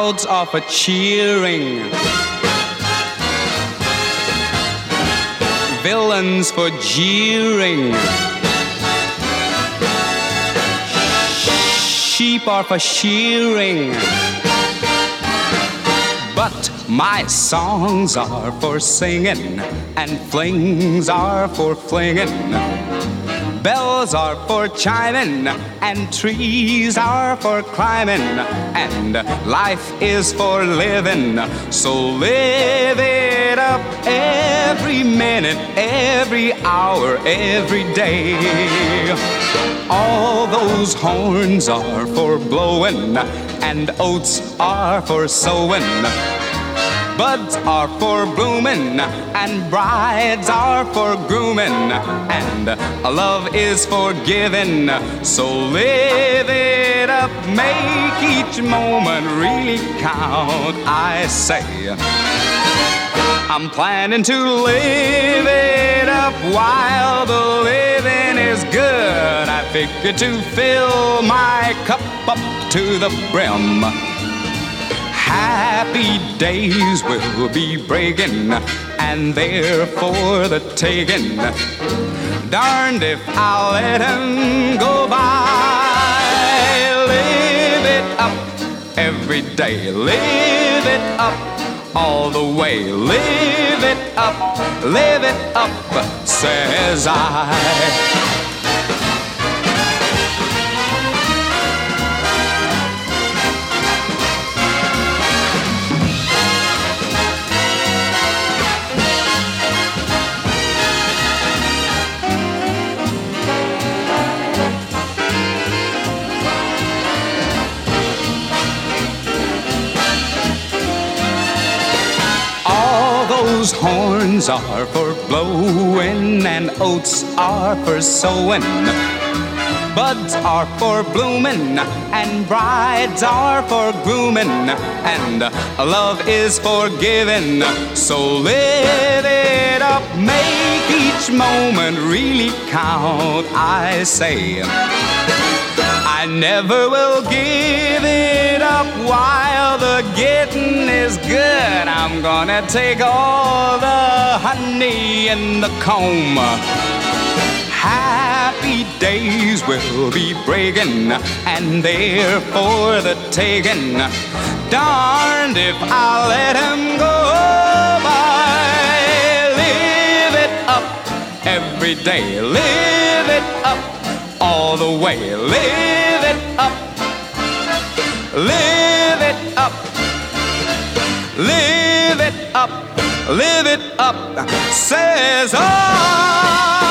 crowds are for cheering, villains for jeering, sheep are for shearing, but my songs are for singing, and flings are for flinging. Bells are for chiming, and trees are for climbing, and life is for living. So live it up every minute, every hour, every day. All those horns are for blowing, and oats are for sowing. Buds are for blooming, and brides are for grooming, and love is for giving. So live it up, make each moment really count. I say, I'm planning to live it up while the living is good. I figure to fill my cup up to the brim. Happy days will be breaking, and they're for the taking. Darned if I'll let him go by. Live it up every day, live it up all the way. Live it up, says I. Those horns are for blowing, and oats are for sowing. Buds are for blooming, and brides are for grooming, and love is for giving. So live it up, make each moment really count. I say, I never will give it up while the getting is good. I'm gonna take all the honey in the comb. Happy days will be breaking, and they're for the taking. Darned if I'll let him go by. Live it up every day, live it up all the way. Live it up, live it up, live it up, live it up, says I.